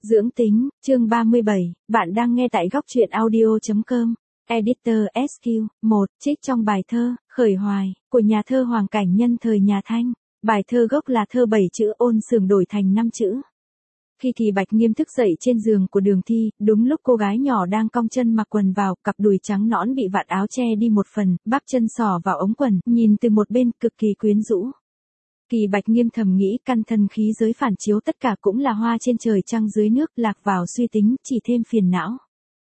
Dưỡng tính, chương 37, bạn đang nghe tại góc truyện audio.com. Editor SQ, 1, trích trong bài thơ, Khởi Hoài, của nhà thơ Hoàng Cảnh Nhân thời nhà Thanh. Bài thơ gốc là thơ 7 chữ ôn sường đổi thành 5 chữ. Khi Kỳ Bạch Nghiêm thức dậy trên giường của Đường Thi, đúng lúc cô gái nhỏ đang cong chân mặc quần vào, cặp đùi trắng nõn bị vạt áo che đi một phần, bắp chân xỏ vào ống quần, nhìn từ một bên cực kỳ quyến rũ. Kỳ Bạch Nghiêm thầm nghĩ căn thân khí giới phản chiếu tất cả cũng là hoa trên trời trăng dưới nước, lạc vào suy tính, chỉ thêm phiền não.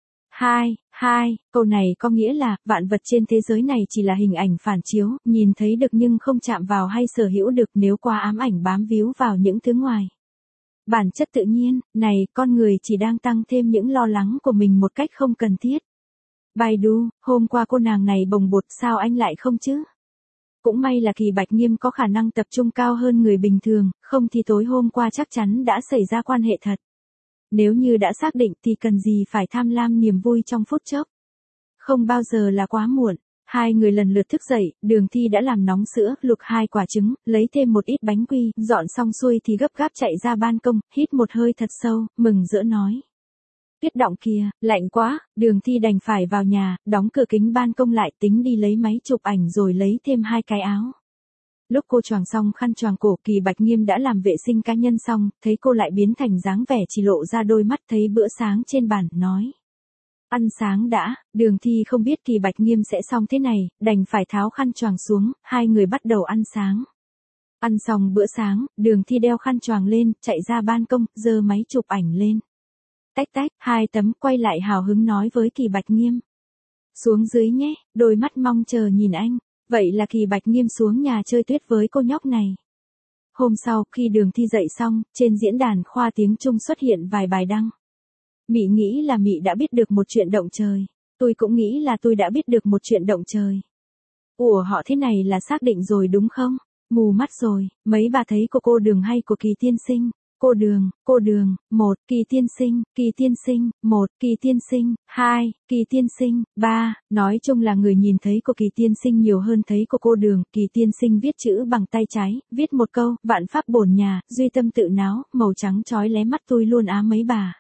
Câu này có nghĩa là, vạn vật trên thế giới này chỉ là hình ảnh phản chiếu, nhìn thấy được nhưng không chạm vào hay sở hữu được, nếu qua ám ảnh bám víu vào những thứ ngoài. Bản chất tự nhiên, này, con người chỉ đang tăng thêm những lo lắng của mình một cách không cần thiết. Baidu, hôm qua cô nàng này bồng bột, sao anh lại không chứ? Cũng may là Kỳ Bạch Nghiêm có khả năng tập trung cao hơn người bình thường, không thì tối hôm qua chắc chắn đã xảy ra quan hệ thật. Nếu như đã xác định thì cần gì phải tham lam niềm vui trong phút chốc. Không bao giờ là quá muộn. Hai người lần lượt thức dậy, Đường Thi đã làm nóng sữa, luộc 2 quả trứng, lấy thêm một ít bánh quy, dọn xong xuôi thì gấp gáp chạy ra ban công, hít một hơi thật sâu, mừng rỡ nói. Tuyết động kìa, lạnh quá, Đường Thi đành phải vào nhà, đóng cửa kính ban công lại, tính đi lấy máy chụp ảnh rồi lấy thêm 2 cái áo. Lúc cô choàng xong khăn choàng cổ, Kỳ Bạch Nghiêm đã làm vệ sinh cá nhân xong, thấy cô lại biến thành dáng vẻ chỉ lộ ra đôi mắt, thấy bữa sáng trên bàn, nói. Ăn sáng đã. Đường Thi không biết Kỳ Bạch Nghiêm sẽ xong thế này, đành phải tháo khăn choàng xuống, hai người bắt đầu ăn sáng. Ăn xong bữa sáng, Đường Thi đeo khăn choàng lên, chạy ra ban công, giơ máy chụp ảnh lên. Tách, 2 tấm, quay lại hào hứng nói với Kỳ Bạch Nghiêm. Xuống dưới nhé, đôi mắt mong chờ nhìn anh. Vậy là Kỳ Bạch Nghiêm xuống nhà chơi tuyết với cô nhóc này. Hôm sau, khi Đường Thi dậy xong, trên diễn đàn khoa tiếng Trung xuất hiện vài bài đăng. Mị nghĩ là Mị đã biết được một chuyện động trời. Tôi cũng nghĩ là tôi đã biết được một chuyện động trời. Ủa họ thế này là xác định rồi đúng không? Mù mắt rồi, mấy bà thấy của cô Đường hay của Kỳ tiên sinh? Cô Đường, 1, Kỳ tiên sinh, 1, Kỳ tiên sinh, 2, Kỳ tiên sinh, 3, nói chung là người nhìn thấy của Kỳ tiên sinh nhiều hơn thấy của cô Đường. Kỳ tiên sinh viết chữ bằng tay trái, viết một câu, vạn pháp bổn nhà, duy tâm tự náo, màu trắng chói lé mắt tôi luôn á mấy bà.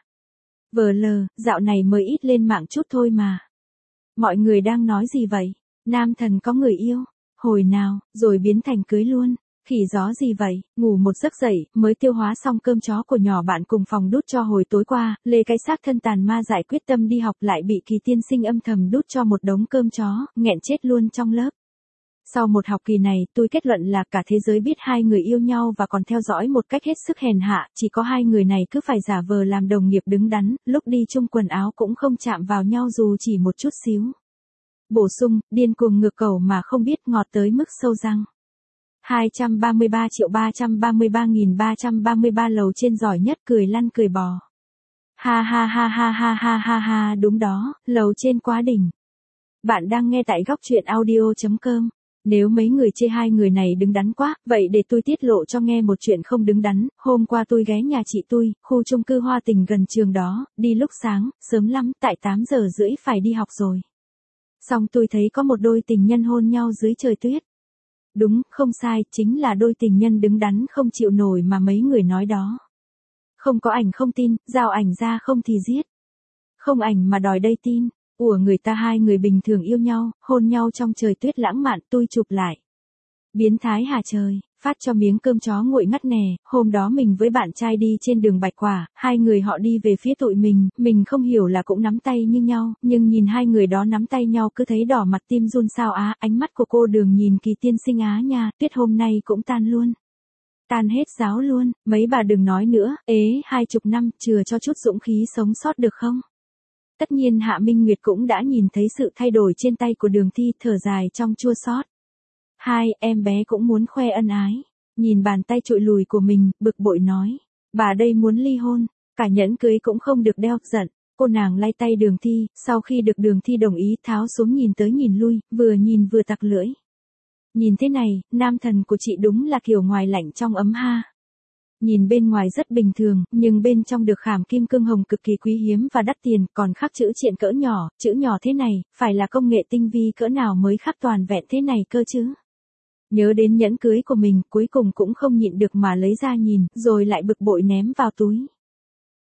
Dạo này mới ít lên mạng chút thôi mà. Mọi người đang nói gì vậy? Nam thần có người yêu? Hồi nào, rồi biến thành cưới luôn? Khỉ gió gì vậy? Ngủ một giấc dậy, mới tiêu hóa xong cơm chó của nhỏ bạn cùng phòng đút cho hồi tối qua, lê cái xác thân tàn ma dại quyết tâm đi học lại bị Kỳ tiên sinh âm thầm đút cho một đống cơm chó, nghẹn chết luôn trong lớp. Sau một học kỳ này, tôi kết luận là cả thế giới biết hai người yêu nhau và còn theo dõi một cách hết sức hèn hạ, chỉ có hai người này cứ phải giả vờ làm đồng nghiệp đứng đắn, lúc đi chung quần áo cũng không chạm vào nhau dù chỉ một chút xíu. Bổ sung, điên cuồng ngược cầu mà không biết ngọt tới mức sâu răng. 233.333.333 lầu trên giỏi nhất cười lăn cười bò. Ha, đúng đó, lầu trên quá đỉnh. Bạn đang nghe tại góc truyện audio.com. Nếu mấy người chê hai người này đứng đắn quá, vậy để tôi tiết lộ cho nghe một chuyện không đứng đắn. Hôm qua tôi ghé nhà chị tôi, khu chung cư Hoa Tình gần trường đó, đi lúc sáng, sớm lắm, tại 8:30 phải đi học rồi. Xong tôi thấy có một đôi tình nhân hôn nhau dưới trời tuyết. Đúng, không sai, chính là đôi tình nhân đứng đắn không chịu nổi mà mấy người nói đó. Không có ảnh không tin, giao ảnh ra không thì giết. Không ảnh mà đòi đây tin. Ủa người ta hai người bình thường yêu nhau, hôn nhau trong trời tuyết lãng mạn, tôi chụp lại. Biến thái hả trời, phát cho miếng cơm chó nguội ngắt nè, hôm đó mình với bạn trai đi trên đường Bạch Quả, hai người họ đi về phía tụi mình không hiểu là cũng nắm tay như nhau, nhưng nhìn hai người đó nắm tay nhau cứ thấy đỏ mặt tim run sao á, ánh mắt của cô Đường nhìn Kỳ tiên sinh á nha, tuyết hôm nay cũng tan luôn. Tan hết giáo luôn, mấy bà đừng nói nữa, 20 năm, chừa cho chút dũng khí sống sót được không? Tất nhiên Hạ Minh Nguyệt cũng đã nhìn thấy sự thay đổi trên tay của Đường Thi, thở dài trong chua xót. Em bé cũng muốn khoe ân ái. Nhìn bàn tay trụi lùi của mình, bực bội nói. Bà đây muốn ly hôn, cả nhẫn cưới cũng không được đeo, giận. Cô nàng lay tay Đường Thi, sau khi được Đường Thi đồng ý tháo xuống nhìn tới nhìn lui, vừa nhìn vừa tặc lưỡi. Nhìn thế này, nam thần của chị đúng là kiểu ngoài lạnh trong ấm ha. Nhìn bên ngoài rất bình thường, nhưng bên trong được khảm kim cương hồng cực kỳ quý hiếm và đắt tiền, còn khắc chữ triện cỡ nhỏ, chữ nhỏ thế này, phải là công nghệ tinh vi cỡ nào mới khắc toàn vẹn thế này cơ chứ. Nhớ đến nhẫn cưới của mình, cuối cùng cũng không nhịn được mà lấy ra nhìn, rồi lại bực bội ném vào túi.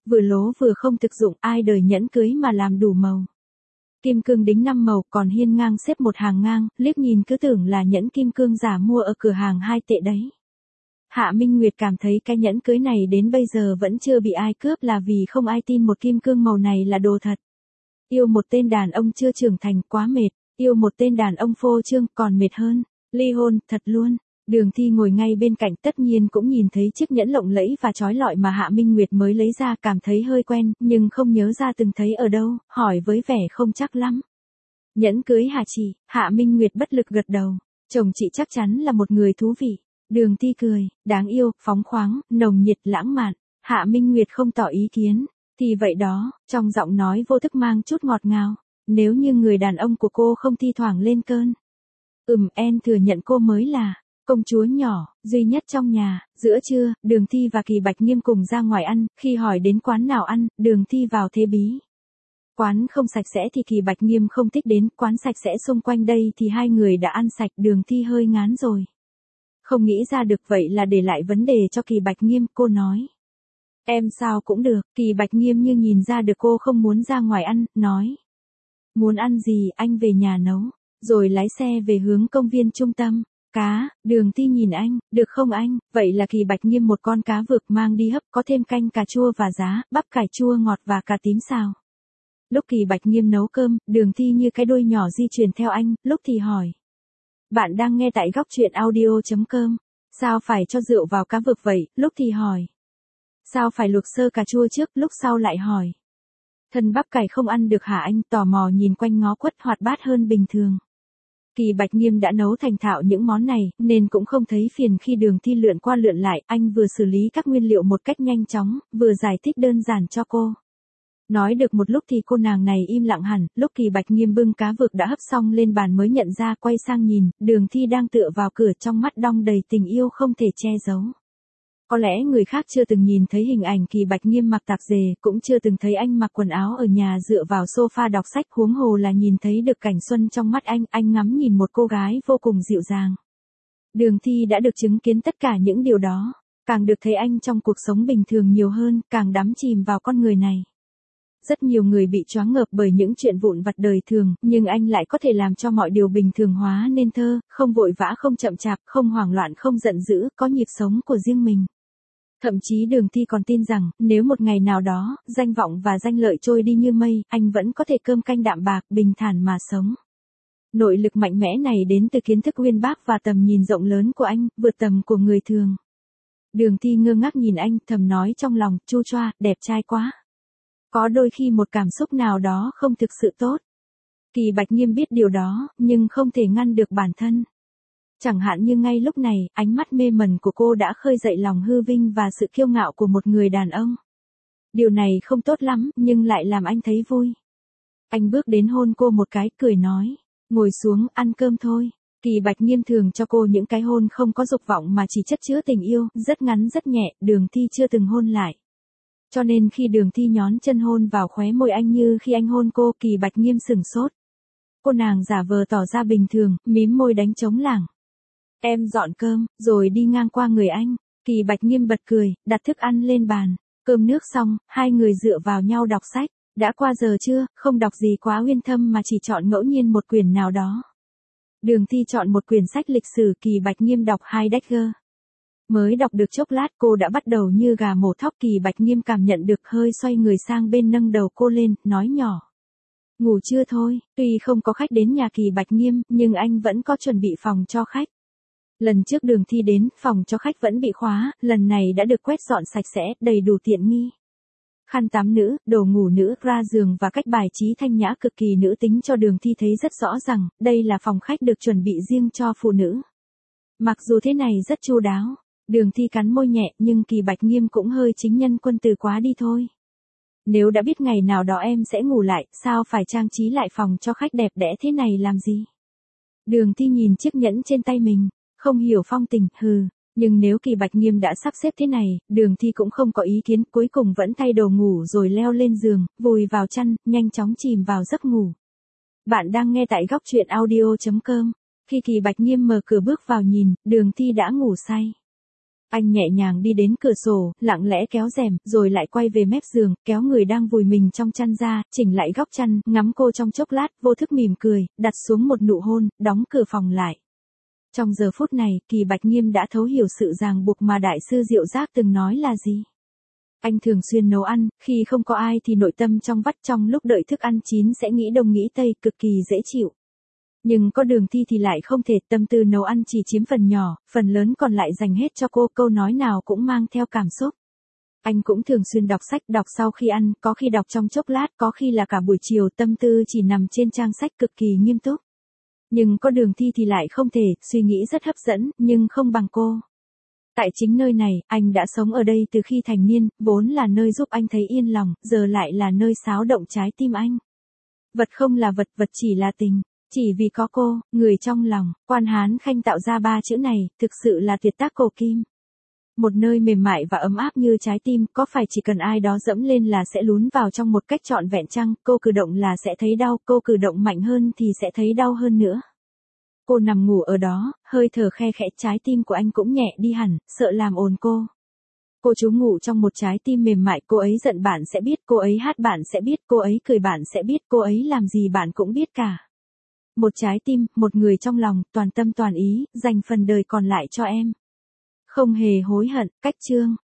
vừa lố vừa không thực dụng, ai đời nhẫn cưới mà làm đủ màu. Kim cương đính 5 màu còn hiên ngang xếp một hàng ngang, liếc nhìn cứ tưởng là nhẫn kim cương giả mua ở cửa hàng 2 tệ đấy. Hạ Minh Nguyệt cảm thấy cái nhẫn cưới này đến bây giờ vẫn chưa bị ai cướp là vì không ai tin một kim cương màu này là đồ thật. Yêu một tên đàn ông chưa trưởng thành quá mệt, yêu một tên đàn ông phô trương còn mệt hơn, ly hôn thật luôn. Đường Thi ngồi ngay bên cạnh tất nhiên cũng nhìn thấy chiếc nhẫn lộng lẫy và trói lọi mà Hạ Minh Nguyệt mới lấy ra, cảm thấy hơi quen, nhưng không nhớ ra từng thấy ở đâu, hỏi với vẻ không chắc lắm. Nhẫn cưới hả chị? Hạ Minh Nguyệt bất lực gật đầu. Chồng chị chắc chắn là một người thú vị. Đường Thi cười, đáng yêu, phóng khoáng, nồng nhiệt, lãng mạn. Hạ Minh Nguyệt không tỏ ý kiến. Thì vậy đó, trong giọng nói vô thức mang chút ngọt ngào. Nếu như người đàn ông của cô không thi thoảng lên cơn. Em thừa nhận cô mới là công chúa nhỏ, duy nhất trong nhà. Giữa trưa, Đường Thi và Kỳ Bạch Nghiêm cùng ra ngoài ăn, khi hỏi đến quán nào ăn, Đường Thi vào thế bí. Quán không sạch sẽ thì Kỳ Bạch Nghiêm không thích đến, quán sạch sẽ xung quanh đây thì hai người đã ăn sạch, Đường Thi hơi ngán rồi. Không nghĩ ra được, vậy là để lại vấn đề cho Kỳ Bạch Nghiêm, cô nói. Em sao cũng được, Kỳ Bạch Nghiêm như nhìn ra được cô không muốn ra ngoài ăn, nói. Muốn ăn gì anh về nhà nấu, rồi lái xe về hướng công viên trung tâm. Cá, Đường Thi nhìn anh, được không anh, vậy là Kỳ Bạch Nghiêm một con cá vực mang đi hấp, có thêm canh cà chua và giá, bắp cải chua ngọt và cà tím xào. Lúc Kỳ Bạch Nghiêm nấu cơm, Đường Thi như cái đuôi nhỏ di chuyển theo anh, lúc thì hỏi. Bạn đang nghe tại góc truyện audio.com, sao phải cho rượu vào cá vực vậy, lúc thì hỏi. Sao phải luộc sơ cà chua trước, lúc sau lại hỏi. Thân bắp cải không ăn được hả anh, tò mò nhìn quanh ngó quất, hoạt bát hơn bình thường. Kỳ Bạch Nghiêm đã nấu thành thạo những món này, nên cũng không thấy phiền khi Đường Thi lượn qua lượn lại, anh vừa xử lý các nguyên liệu một cách nhanh chóng, vừa giải thích đơn giản cho cô. Nói được một lúc thì cô nàng này im lặng hẳn, lúc Kỳ Bạch Nghiêm bưng cá vực đã hấp xong lên bàn mới nhận ra, quay sang nhìn, Đường Thi đang tựa vào cửa, trong mắt đong đầy tình yêu không thể che giấu. Có lẽ người khác chưa từng nhìn thấy hình ảnh Kỳ Bạch Nghiêm mặc tạp dề, cũng chưa từng thấy anh mặc quần áo ở nhà dựa vào sofa đọc sách, huống hồ là nhìn thấy được cảnh xuân trong mắt anh ngắm nhìn một cô gái vô cùng dịu dàng. Đường Thi đã được chứng kiến tất cả những điều đó, càng được thấy anh trong cuộc sống bình thường nhiều hơn, càng đắm chìm vào con người này. Rất nhiều người bị choáng ngợp bởi những chuyện vụn vặt đời thường, nhưng anh lại có thể làm cho mọi điều bình thường hóa nên thơ, không vội vã, không chậm chạp, không hoảng loạn, không giận dữ, có nhịp sống của riêng mình. Thậm chí Đường Thi còn tin rằng, nếu một ngày nào đó, danh vọng và danh lợi trôi đi như mây, anh vẫn có thể cơm canh đạm bạc, bình thản mà sống. Nội lực mạnh mẽ này đến từ kiến thức uyên bác và tầm nhìn rộng lớn của anh, vượt tầm của người thường. Đường Thi ngơ ngác nhìn anh, thầm nói trong lòng, chu choa, đẹp trai quá. Có đôi khi một cảm xúc nào đó không thực sự tốt. Kỳ Bạch Nghiêm biết điều đó, nhưng không thể ngăn được bản thân. Chẳng hạn như ngay lúc này, ánh mắt mê mẩn của cô đã khơi dậy lòng hư vinh và sự kiêu ngạo của một người đàn ông. Điều này không tốt lắm, nhưng lại làm anh thấy vui. Anh bước đến hôn cô một cái, cười nói, ngồi xuống, ăn cơm thôi. Kỳ Bạch Nghiêm thường cho cô những cái hôn không có dục vọng mà chỉ chất chứa tình yêu, rất ngắn rất nhẹ, Đường Thi chưa từng hôn lại. Cho nên khi Đường Thi nhón chân hôn vào khóe môi anh như khi anh hôn cô, Kỳ Bạch Nghiêm sửng sốt. Cô nàng giả vờ tỏ ra bình thường, mím môi đánh trống lảng. Em dọn cơm, rồi đi ngang qua người anh. Kỳ Bạch Nghiêm bật cười, đặt thức ăn lên bàn. Cơm nước xong, hai người dựa vào nhau đọc sách. Đã qua giờ chưa, không đọc gì quá uyên thâm mà chỉ chọn ngẫu nhiên một quyển nào đó. Đường Thi chọn một quyển sách lịch sử, Kỳ Bạch Nghiêm đọc Heidegger. Mới đọc được chốc lát cô đã bắt đầu như gà mổ thóc. Kỳ Bạch Nghiêm cảm nhận được, hơi xoay người sang bên nâng đầu cô lên, nói nhỏ. Ngủ chưa thôi, tuy không có khách đến nhà Kỳ Bạch Nghiêm, nhưng anh vẫn có chuẩn bị phòng cho khách. Lần trước Đường Thi đến, phòng cho khách vẫn bị khóa, lần này đã được quét dọn sạch sẽ, đầy đủ tiện nghi. Khăn tắm nữ, đồ ngủ nữ, ra giường và cách bài trí thanh nhã cực kỳ nữ tính cho Đường Thi thấy rất rõ rằng, đây là phòng khách được chuẩn bị riêng cho phụ nữ. Mặc dù thế này rất chu đáo, Đường Thi cắn môi nhẹ, nhưng Kỳ Bạch Nghiêm cũng hơi chính nhân quân từ quá đi thôi. Nếu đã biết ngày nào đó em sẽ ngủ lại, sao phải trang trí lại phòng cho khách đẹp đẽ thế này làm gì? Đường Thi nhìn chiếc nhẫn trên tay mình, không hiểu phong tình, nhưng nếu Kỳ Bạch Nghiêm đã sắp xếp thế này, Đường Thi cũng không có ý kiến, cuối cùng vẫn thay đồ ngủ rồi leo lên giường, vùi vào chăn, nhanh chóng chìm vào giấc ngủ. Bạn đang nghe tại góc truyện audio.com. Khi Kỳ Bạch Nghiêm mở cửa bước vào nhìn, Đường Thi đã ngủ say. Anh nhẹ nhàng đi đến cửa sổ, lặng lẽ kéo rèm, rồi lại quay về mép giường, kéo người đang vùi mình trong chăn ra, chỉnh lại góc chăn, ngắm cô trong chốc lát, vô thức mỉm cười, đặt xuống một nụ hôn, đóng cửa phòng lại. Trong giờ phút này, Kỳ Bạch Nghiêm đã thấu hiểu sự ràng buộc mà Đại sư Diệu Giác từng nói là gì. Anh thường xuyên nấu ăn, khi không có ai thì nội tâm trong vắt, trong lúc đợi thức ăn chín sẽ nghĩ đông nghĩ tây, cực kỳ dễ chịu. Nhưng có Đường Thi thì lại không thể, tâm tư nấu ăn chỉ chiếm phần nhỏ, phần lớn còn lại dành hết cho cô, câu nói nào cũng mang theo cảm xúc. Anh cũng thường xuyên đọc sách, đọc sau khi ăn, có khi đọc trong chốc lát, có khi là cả buổi chiều, tâm tư chỉ nằm trên trang sách, cực kỳ nghiêm túc. Nhưng có Đường Thi thì lại không thể, suy nghĩ rất hấp dẫn, nhưng không bằng cô. Tại chính nơi này, anh đã sống ở đây từ khi thành niên, vốn là nơi giúp anh thấy yên lòng, giờ lại là nơi xáo động trái tim anh. Vật không là vật, vật chỉ là tình. Chỉ vì có cô, người trong lòng, Quan Hán Khanh tạo ra 3 chữ này, thực sự là tuyệt tác cổ kim. Một nơi mềm mại và ấm áp như trái tim, có phải chỉ cần ai đó dẫm lên là sẽ lún vào trong một cách trọn vẹn chăng? Cô cử động là sẽ thấy đau, cô cử động mạnh hơn thì sẽ thấy đau hơn nữa. Cô nằm ngủ ở đó, hơi thở khe khẽ, trái tim của anh cũng nhẹ đi hẳn, sợ làm ồn cô. Cô trú ngụ trong một trái tim mềm mại, cô ấy giận bạn sẽ biết, cô ấy hát bạn sẽ biết, cô ấy cười bạn sẽ biết, cô ấy làm gì bạn cũng biết cả. Một trái tim, một người trong lòng, toàn tâm toàn ý, dành phần đời còn lại cho em. Không hề hối hận, cách chương.